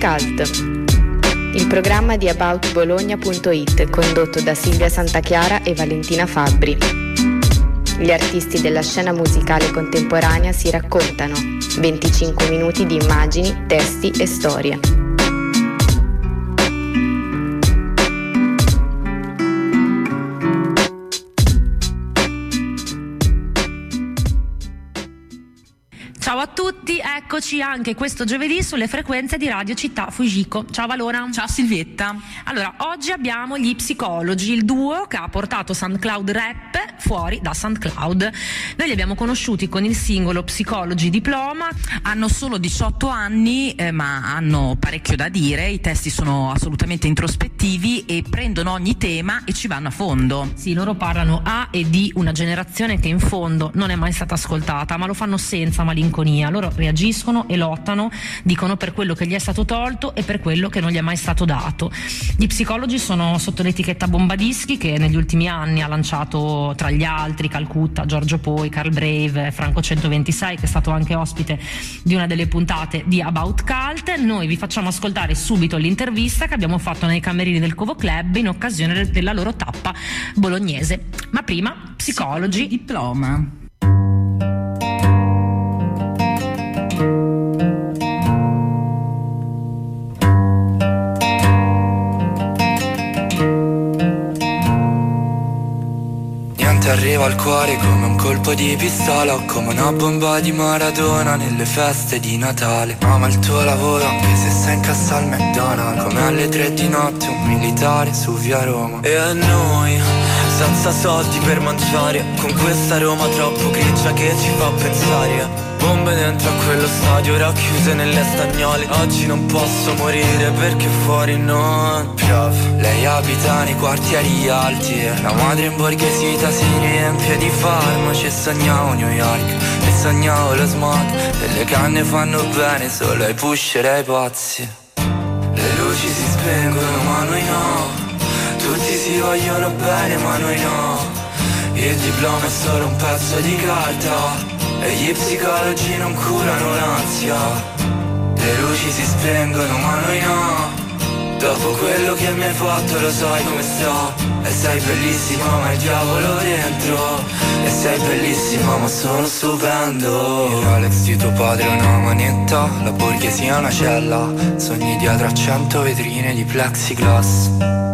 Cult, il programma di aboutbologna.it condotto da Silvia Santachiara e Valentina Fabbri. Gli artisti della scena musicale contemporanea si raccontano. 25 minuti di immagini, testi e storie. Ciao a tutti, eccoci anche questo giovedì sulle frequenze di Radio Città Fujiko. Ciao Valona. Ciao Silvietta. Allora, oggi abbiamo gli Psicologi, il duo che ha portato SoundCloud Rap fuori da SoundCloud. Noi li abbiamo conosciuti con il singolo Psicologi Diploma. Hanno solo 18 anni, ma hanno parecchio da dire. I testi sono assolutamente introspettivi e prendono ogni tema e ci vanno a fondo. Sì, loro parlano a e di una generazione che in fondo non è mai stata ascoltata, ma lo fanno senza malinconia. Loro reagiscono e lottano, dicono per quello che gli è stato tolto e per quello che non gli è mai stato dato. Gli Psicologi sono sotto l'etichetta Bombadischi, che negli ultimi anni ha lanciato tra gli altri Calcutta, Giorgio Poi, Carl Brave, Franco 126, che è stato anche ospite di una delle puntate di About Cult. Noi vi facciamo ascoltare subito l'intervista che abbiamo fatto nei camerini del Covo Club in occasione della loro tappa bolognese. Ma prima, Psicologi Diploma. Arriva al cuore come un colpo di pistola o come una bomba di Maradona nelle feste di Natale. Ama il tuo lavoro anche se sei in cassa al McDonald's, come alle 3 di notte un militare su via Roma. E a noi, senza soldi per mangiare, con questa Roma troppo grigia che ci fa pensare. Bombe dentro a quello stadio racchiuse nelle stagnole. Oggi non posso morire perché fuori non piove. Lei abita nei quartieri alti e la madre in borghesità si riempie di farmaci. E sognavo New York, e sognavo lo smog. E le canne fanno bene solo ai pusher e ai pazzi. Le luci si spengono ma noi no. Tutti si vogliono bene ma noi no. Il diploma è solo un pezzo di carta e gli psicologi non curano l'ansia. Le luci si spengono ma noi no. Dopo quello che mi hai fatto lo sai come sto. E sei bellissima ma il diavolo dentro. E sei bellissima ma sono stupendo. Il Rolex di tuo padre è una manetta, la borghesia è una cella. Sogni dietro a 100 vetrine di plexiglass.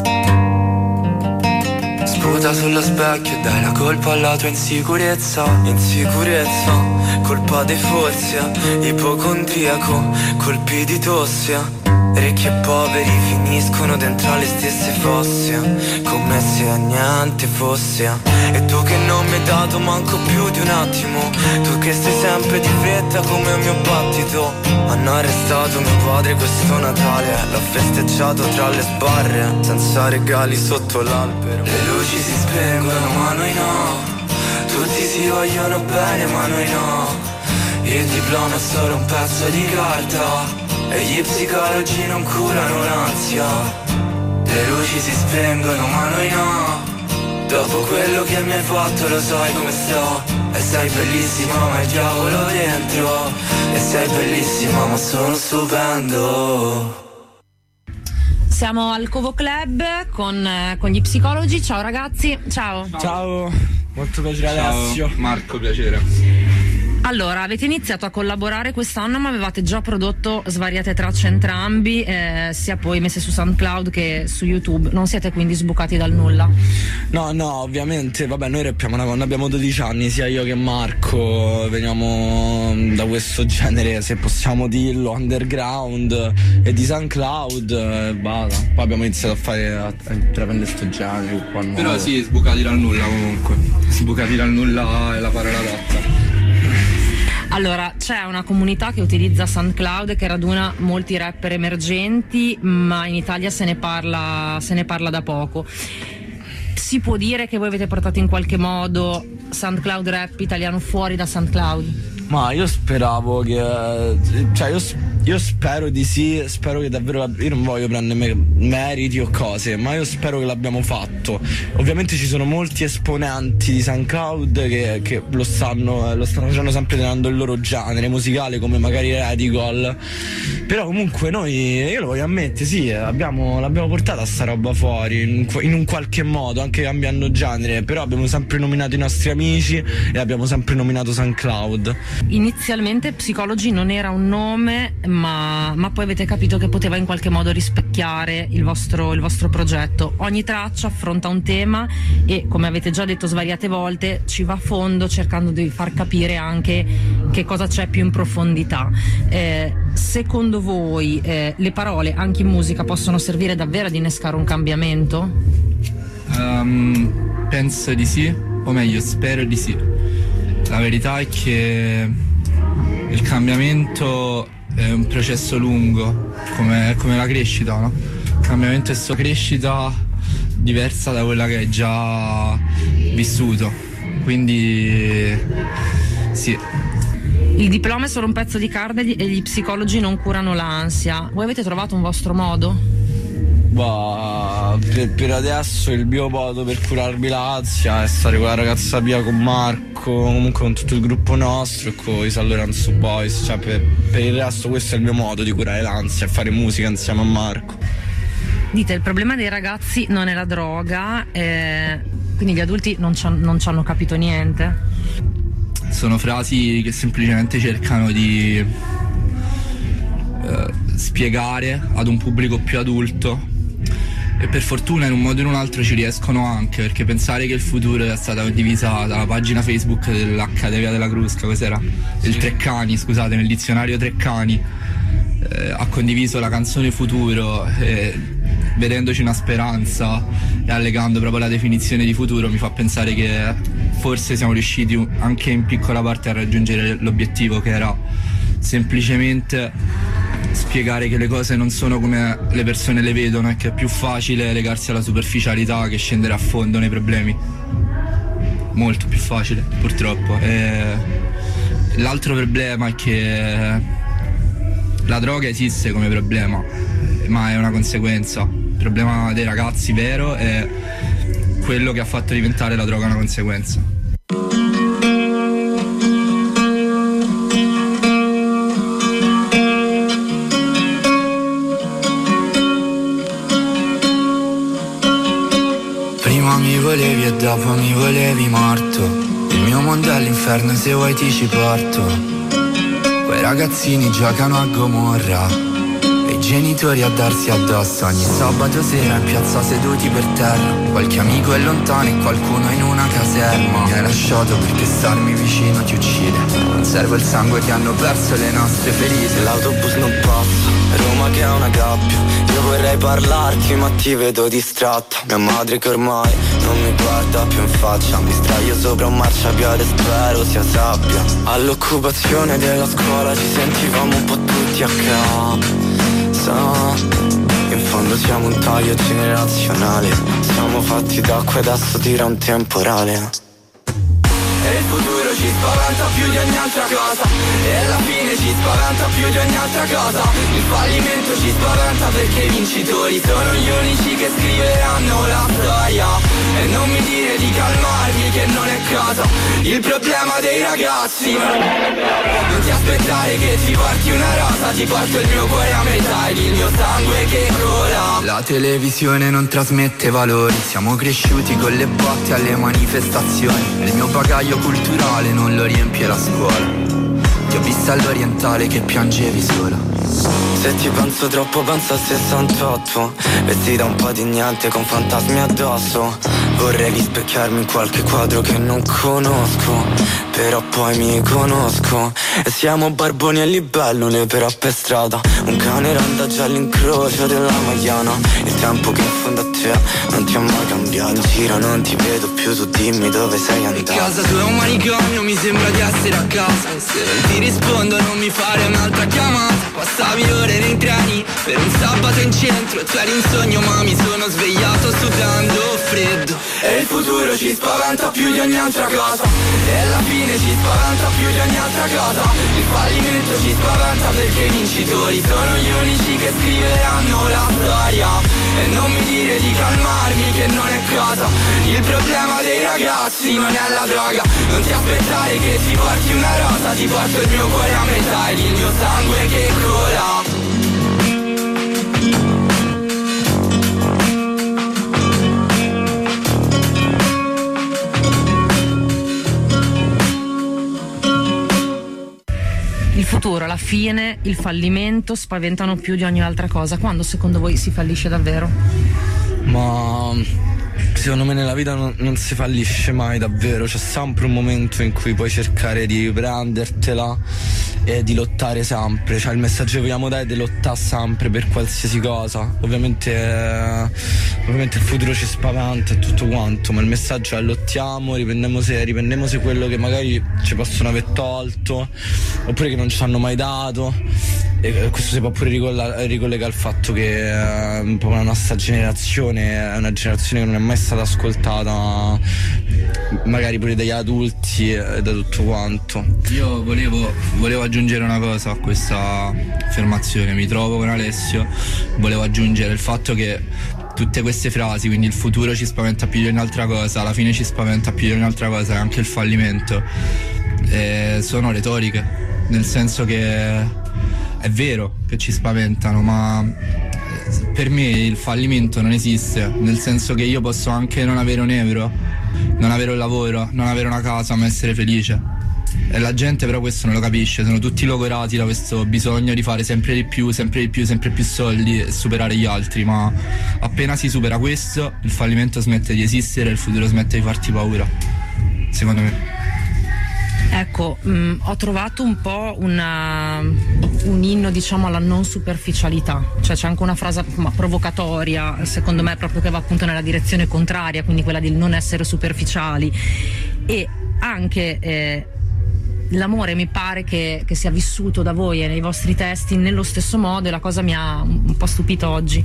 Sputa sullo specchio e dai la colpa alla tua insicurezza. Insicurezza, colpa dei forse, ipocondriaco, colpi di tosse. Ricchi e poveri finiscono dentro alle stesse fosse, come se niente fosse. E tu che non mi hai dato manco più di un attimo, tu che stai sempre di fretta come un mio battito. Hanno arrestato mio padre questo Natale, l'ho festeggiato tra le sbarre, senza regali sotto l'albero. Le luci si spengono ma noi no. Tutti si vogliono bene ma noi no. Il diploma è solo un pezzo di carta e gli psicologi non curano l'ansia. Le luci si spengono ma noi no. Dopo quello che mi hai fatto lo sai come sto. E sei bellissima ma il diavolo dentro. E sei bellissima ma sono stupendo. Siamo al Covo Club con gli Psicologi. Ciao ragazzi, ciao. Ciao, molto piacere. Ciao, Alessio. Marco, piacere. Allora, avete iniziato a collaborare quest'anno, ma avevate già prodotto svariate tracce entrambi, sia poi messe su SoundCloud che su YouTube. Non siete quindi sbucati dal nulla? No, ovviamente, vabbè, noi rappiamo da quando abbiamo 12 anni, sia io che Marco, veniamo da questo genere, se possiamo dirlo, underground e di SoundCloud, basta. Poi abbiamo iniziato a intraprendere sto genere qua nuovo. Però sì, sbucati dal nulla comunque. Sbucati dal nulla è la parola adatta. Allora, c'è una comunità che utilizza SoundCloud che raduna molti rapper emergenti, ma in Italia se ne parla da poco. Si può dire che voi avete portato in qualche modo SoundCloud rap italiano fuori da SoundCloud? Ma io speravo che, cioè Io spero di sì, spero che davvero, io non voglio prendere meriti o cose, ma io spero che l'abbiamo fatto. Ovviamente ci sono molti esponenti di SoundCloud che lo stanno facendo sempre tenendo il loro genere musicale, come magari Radical, però comunque io lo voglio ammettere, sì, l'abbiamo portata sta roba fuori in un qualche modo, anche cambiando genere, però abbiamo sempre nominato i nostri amici e abbiamo sempre nominato SoundCloud. Inizialmente Psicologi non era un nome, ma poi avete capito che poteva in qualche modo rispecchiare il vostro progetto. Ogni traccia affronta un tema e, come avete già detto svariate volte, ci va a fondo cercando di far capire anche che cosa c'è più in profondità. Secondo voi le parole anche in musica possono servire davvero ad innescare un cambiamento? Penso di sì, o meglio spero di sì. La verità è che il cambiamento è un processo lungo, come la crescita, no? Il cambiamento è sua crescita diversa da quella che hai già vissuto, quindi sì. Il diploma è solo un pezzo di carta e gli psicologi non curano l'ansia. Voi avete trovato un vostro modo? Per adesso il mio modo per curarmi l'ansia è stare con la ragazza Pia, con Marco, comunque con tutto il gruppo nostro e con i San Lorenzo Boys. Cioè per il resto questo è il mio modo di curare l'ansia, fare musica insieme a Marco. Dite, il problema dei ragazzi non è la droga, quindi gli adulti non ci hanno capito niente? Sono frasi che semplicemente cercano di spiegare ad un pubblico più adulto, e per fortuna in un modo o in un altro ci riescono anche, perché pensare che il futuro è stata condivisa dalla pagina Facebook dell'Accademia della Crusca, cos'era? Il Treccani, scusate, nel dizionario Treccani ha condiviso la canzone Futuro, vedendoci una speranza e allegando proprio la definizione di futuro, mi fa pensare che forse siamo riusciti anche in piccola parte a raggiungere l'obiettivo, che era semplicemente spiegare che le cose non sono come le persone le vedono e che è più facile legarsi alla superficialità che scendere a fondo nei problemi. Molto più facile, purtroppo. L'altro problema è che la droga esiste come problema, ma è una conseguenza. Il problema dei ragazzi vero è quello che ha fatto diventare la droga una conseguenza. Prima mi volevi e dopo mi volevi morto. Il mio mondo è l'inferno, se vuoi ti ci porto. Quei ragazzini giocano a Gomorra e i genitori a darsi addosso. Ogni sabato sera in piazza seduti per terra. Qualche amico è lontano e qualcuno in una caserma. Mi hai lasciato perché starmi vicino ti uccide. Conservo il sangue che hanno perso le nostre ferite. L'autobus non passa, Roma che è una gabbia. Io vorrei parlarti ma ti vedo distratta. Mia madre che ormai non mi guarda più in faccia. Mi sdraio sopra un marciapiede, spero sia sabbia. All'occupazione della scuola ci sentivamo un po' tutti a casa. In fondo siamo un taglio generazionale. Siamo fatti d'acqua e adesso tira un temporale. E il futuro ci spaventa più di ogni altra cosa. E la fine ci spaventa più di ogni altra cosa. Il fallimento ci spaventa perché i vincitori sono gli unici che scriveranno la storia. E non mi dire di calmarmi che non è cosa. Il problema dei ragazzi non ti aspettare che ti porti una rosa. Ti porto il mio cuore a metà ed il mio sangue che cola. La televisione non trasmette valori. Siamo cresciuti con le botte alle manifestazioni. Il mio bagaglio culturale non lo riempie la scuola. Ti ho vista all'orientale che piangevi sola. Se ti penso troppo penso al 68, vestita un po' di niente con fantasmi addosso. Vorrei rispecchiarmi in qualche quadro che non conosco, però poi mi conosco. E siamo barboni e libellule però per strada. Un cane randaggia all'incrocio della Maiana. Il tempo che in fondo a te non ti ha mai cambiato. In giro non ti vedo più, tu dimmi dove sei andato. In casa tua è un manicomio, mi sembra di essere a casa. Se non ti rispondo non mi fare un'altra chiamata. Passavi ore nei treni per un sabato trovato in centro, tu eri un sogno ma mi sono svegliato sudando freddo. E il futuro ci spaventa più di ogni altra cosa, e la fine ci spaventa più di ogni altra cosa. Il fallimento ci spaventa perché i vincitori sono gli unici che scriveranno la storia. E non mi dire di calmarmi che non è cosa. Il problema dei ragazzi non è la droga. Non ti aspettare che ti porti una rosa, ti porto il mio cuore a metà ed il mio sangue che cola. Il futuro, la fine, il fallimento spaventano più di ogni altra cosa. Quando secondo voi si fallisce davvero? Ma secondo me nella vita non si fallisce mai davvero. C'è sempre un momento in cui puoi cercare di prendertela e di lottare sempre. Cioè il messaggio che vogliamo dare è di lottare sempre per qualsiasi cosa. Ovviamente il futuro ci spaventa e tutto quanto, ma il messaggio è lottiamo, riprendiamo se quello che magari ci possono aver tolto oppure che non ci hanno mai dato. E questo si può pure ricollegare al fatto che proprio la nostra generazione è una generazione che non è mai stata ascoltata magari pure dagli adulti e da tutto quanto. Io volevo aggiungere una cosa a questa affermazione. Mi trovo con Alessio, volevo aggiungere il fatto che tutte queste frasi, quindi il futuro ci spaventa più di ogni altra cosa, la fine ci spaventa più di ogni altra cosa e anche il fallimento, sono retoriche, nel senso che è vero che ci spaventano, ma per me il fallimento non esiste, nel senso che io posso anche non avere un euro, non avere un lavoro, non avere una casa, ma essere felice. E la gente però questo non lo capisce, sono tutti logorati da questo bisogno di fare sempre di più soldi e superare gli altri, ma appena si supera questo il fallimento smette di esistere e il futuro smette di farti paura, secondo me. Ecco, ho trovato un po' un inno, diciamo, alla non superficialità, cioè c'è anche una frase provocatoria, secondo me, proprio che va appunto nella direzione contraria, quindi quella di non essere superficiali. E anche l'amore mi pare che sia vissuto da voi e nei vostri testi nello stesso modo, e la cosa mi ha un po' stupito oggi.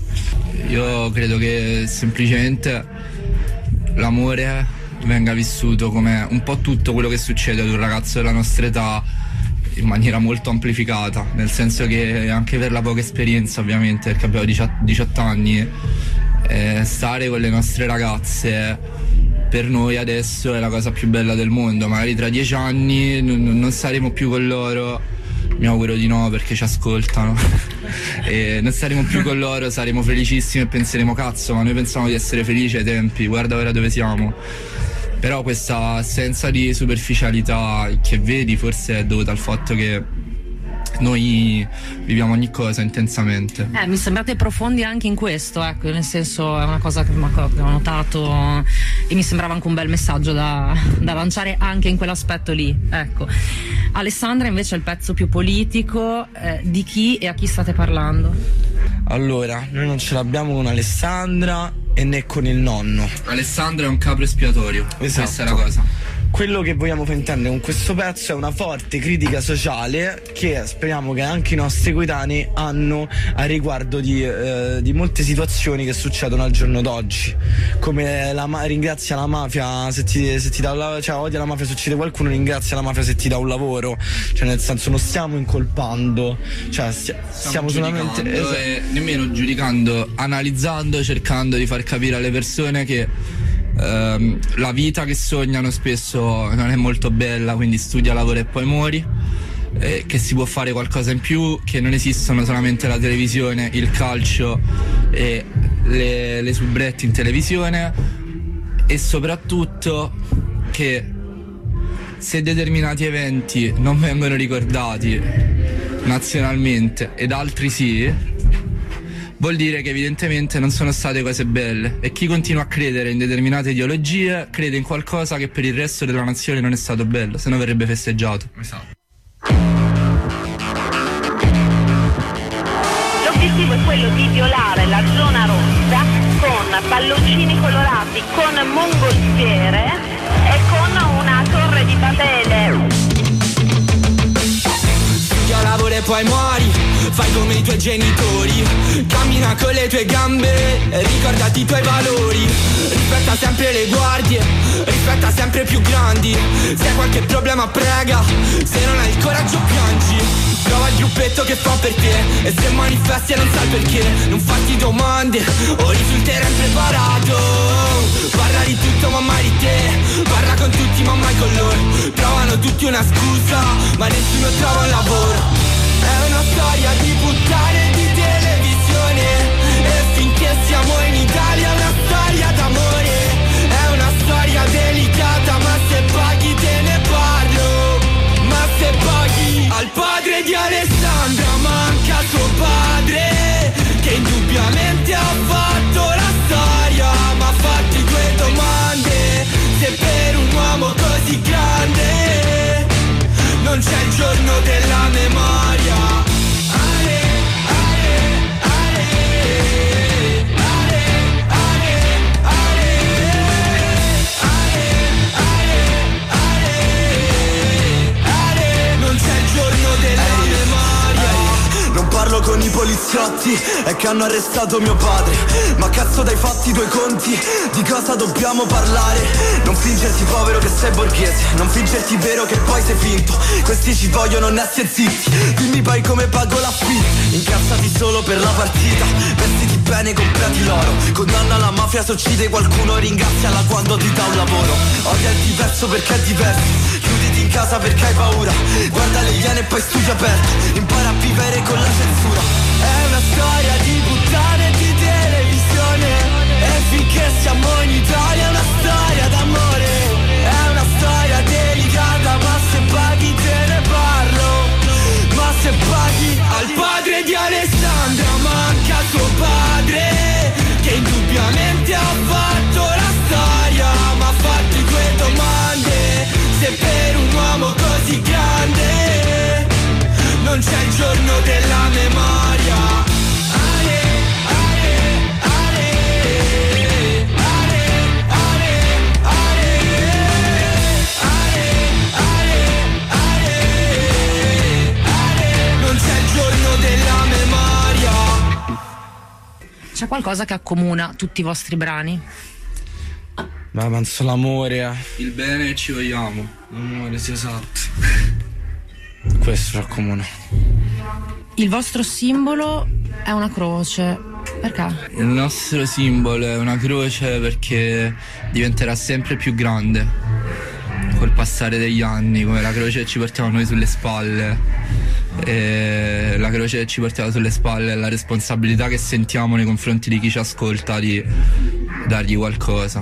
Io credo che semplicemente l'amore venga vissuto come un po' tutto quello che succede ad un ragazzo della nostra età in maniera molto amplificata, nel senso che anche per la poca esperienza, ovviamente, perché abbiamo 18 anni, stare con le nostre ragazze per noi adesso è la cosa più bella del mondo. Magari tra 10 anni non saremo più con loro, mi auguro di no perché ci ascoltano e non saremo più con loro, saremo felicissimi e penseremo cazzo, ma noi pensavamo di essere felici ai tempi, guarda ora dove siamo. Però questa assenza di superficialità che vedi forse è dovuta al fatto che noi viviamo ogni cosa intensamente. Mi sembrate profondi anche in questo, ecco, nel senso è una cosa che ho notato e mi sembrava anche un bel messaggio da lanciare anche in quell'aspetto lì, ecco. Alessandra invece è il pezzo più politico, di chi e a chi state parlando? Allora, noi non ce l'abbiamo con Alessandra e né con il nonno. Alessandra è un capro espiatorio, esatto. Questa è la cosa. Quello che vogliamo far intendere con questo pezzo è una forte critica sociale che speriamo che anche i nostri coetanei hanno a riguardo di molte situazioni che succedono al giorno d'oggi, come ringrazia la mafia se ti dà cioè odia la mafia se uccide qualcuno, ringrazia la mafia se ti dà un lavoro, cioè nel senso non stiamo incolpando, cioè stiamo solamente e nemmeno giudicando, analizzando, cercando di far capire alle persone che la vita che sognano spesso non è molto bella, quindi studia, lavora e poi muori, che si può fare qualcosa in più, che non esistono solamente la televisione, il calcio e le soubrette in televisione, e soprattutto che se determinati eventi non vengono ricordati nazionalmente ed altri sì, vuol dire che evidentemente non sono state cose belle, e chi continua a credere in determinate ideologie crede in qualcosa che per il resto della nazione non è stato bello, se no verrebbe festeggiato. Esatto. L'obiettivo è quello di violare la zona rossa con palloncini colorati, con mongolfiere e con una torre di Babele. Io lavoro e poi muori, fai come i tuoi genitori, che le tue gambe e ricordati i tuoi valori. Rispetta sempre le guardie, rispetta sempre più grandi. Se hai qualche problema prega, se non hai il coraggio piangi. Trova il gruppetto che fa per te e se manifesti e non sai perché, non farti domande o risulterai impreparato. Parla di tutto ma mai di te, parla con tutti ma mai con loro. Trovano tutti una scusa ma nessuno trova un lavoro. È una storia di puttane di televisione e finché siamo in Italia è una storia d'amore. È una storia delicata ma se paghi te ne parlo. Ma se paghi al padre di Alessandra manca suo padre, che indubbiamente ha fatto la storia. Ma fatti due domande, se per un uomo così grande non c'è il giorno della memoria. Ale, ale, ale, ale, ale, ale, ale, ale, ale, non c'è il giorno della memoria. Non parlo con i poliziotti, è che hanno arrestato mio padre. Ma cazzo dai fatti due conti, di cosa dobbiamo parlare? Non fingerti povero che sei borghese, non fingerti vero che poi sei finto. Questi ci vogliono essere zitti, dimmi poi come pago l'affitto. Incazzati solo per la partita, vestiti bene, comprati l'oro. Condanna la mafia se uccide qualcuno, ringraziala quando ti dà un lavoro. Odia il diverso perché è diverso, chiuditi in casa perché hai paura. Guarda le iene e poi studia aperto, impara a vivere con la censura. È una storia di puttane di televisione e finché siamo in Italia è una storia d'amore. È una storia delicata ma se paghi te ne parlo. Ma se paghi al padre di Alessandra manca suo padre, che indubbiamente ha fatto la storia. Ma fatti due domande, se per un uomo così grande non c'è il giorno della memoria. Ale, ale, ale, ale, ale, ale, ale, ale, ale, ale, non c'è il giorno della memoria. C'è qualcosa che accomuna tutti i vostri brani? Ma penso l'amore. Il bene che ci vogliamo. L'amore, sì, esatto. Questo ci accomuna. Il vostro simbolo è una croce. Perché? Il nostro simbolo è una croce perché diventerà sempre più grande col passare degli anni, come la croce che ci portiamo noi sulle spalle. E la croce che ci portiamo sulle spalle è la responsabilità che sentiamo nei confronti di chi ci ascolta di dargli qualcosa.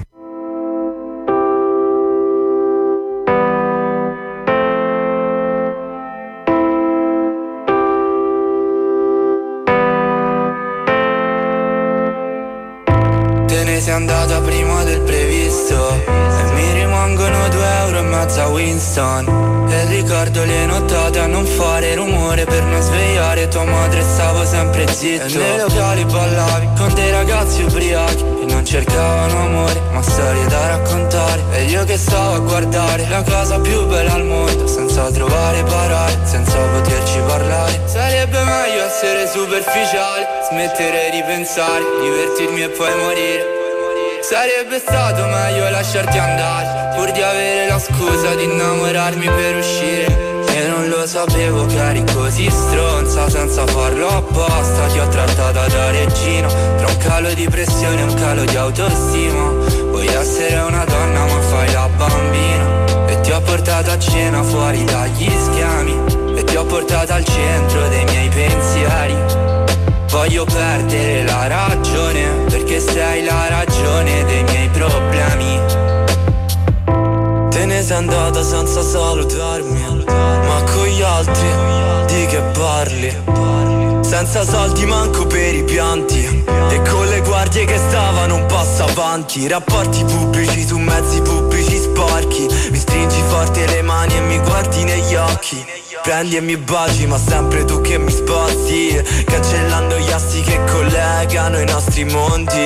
Sei andata prima del previsto e mi rimangono 2,5 € a Winston. E ricordo le nottate a non fare rumore per non svegliare tua madre, stavo sempre zitto. E nei locali ballavi con dei ragazzi ubriachi che non cercavano amore ma storie da raccontare. E io che stavo a guardare la cosa più bella al mondo senza trovare parole, senza poterci parlare. Sarebbe meglio essere superficiali, smettere di pensare, divertirmi e poi morire. Sarebbe stato meglio lasciarti andare, pur di avere la scusa di innamorarmi per uscire. E non lo sapevo che eri così stronza, senza farlo apposta ti ho trattata da regina. Tra un calo di pressione e un calo di autostima, vuoi essere una donna ma fai la bambina. E ti ho portato a cena fuori dagli schemi, e ti ho portato al centro dei miei pensieri. Voglio perdere la ragione, perché sei la ragione dei miei problemi. Te ne sei andata senza salutarmi, ma con gli altri di che parli? Senza soldi manco per i pianti, e con le guardie che stavano un passo avanti. Rapporti pubblici su mezzi pubblici sporchi. Mi stringi forte le mani e mi guardi negli occhi. Prendi e mi baci ma sempre tu che mi sposti, cancellando gli assi che collegano i nostri mondi.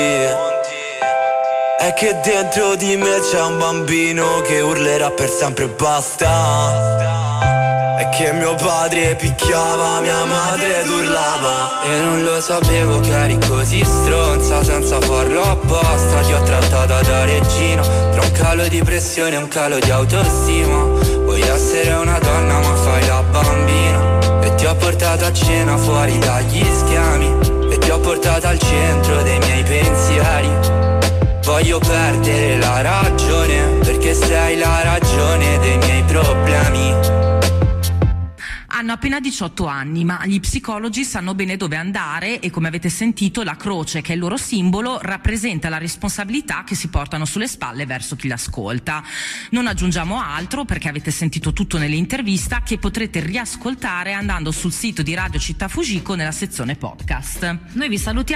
È che dentro di me c'è un bambino che urlerà per sempre basta. È Che mio padre picchiava, mia madre urlava. E non lo sapevo che eri così stronza, senza farlo apposta. Ti ho trattata da regina, tra un calo di pressione e un calo di autostima. Vuoi essere una donna ma fai la bambina. E ti ho portato a cena fuori dagli schemi, e ti ho portato al centro dei miei pensieri. Voglio perdere la ragione, perché sei la ragione dei miei problemi. Hanno appena 18 anni, ma gli psicologi sanno bene dove andare e, come avete sentito, la croce, che è il loro simbolo, rappresenta la responsabilità che si portano sulle spalle verso chi l'ascolta. Non aggiungiamo altro, perché avete sentito tutto nell'intervista, che potrete riascoltare andando sul sito di Radio Città Fujiko nella sezione podcast. Noi vi salutiamo.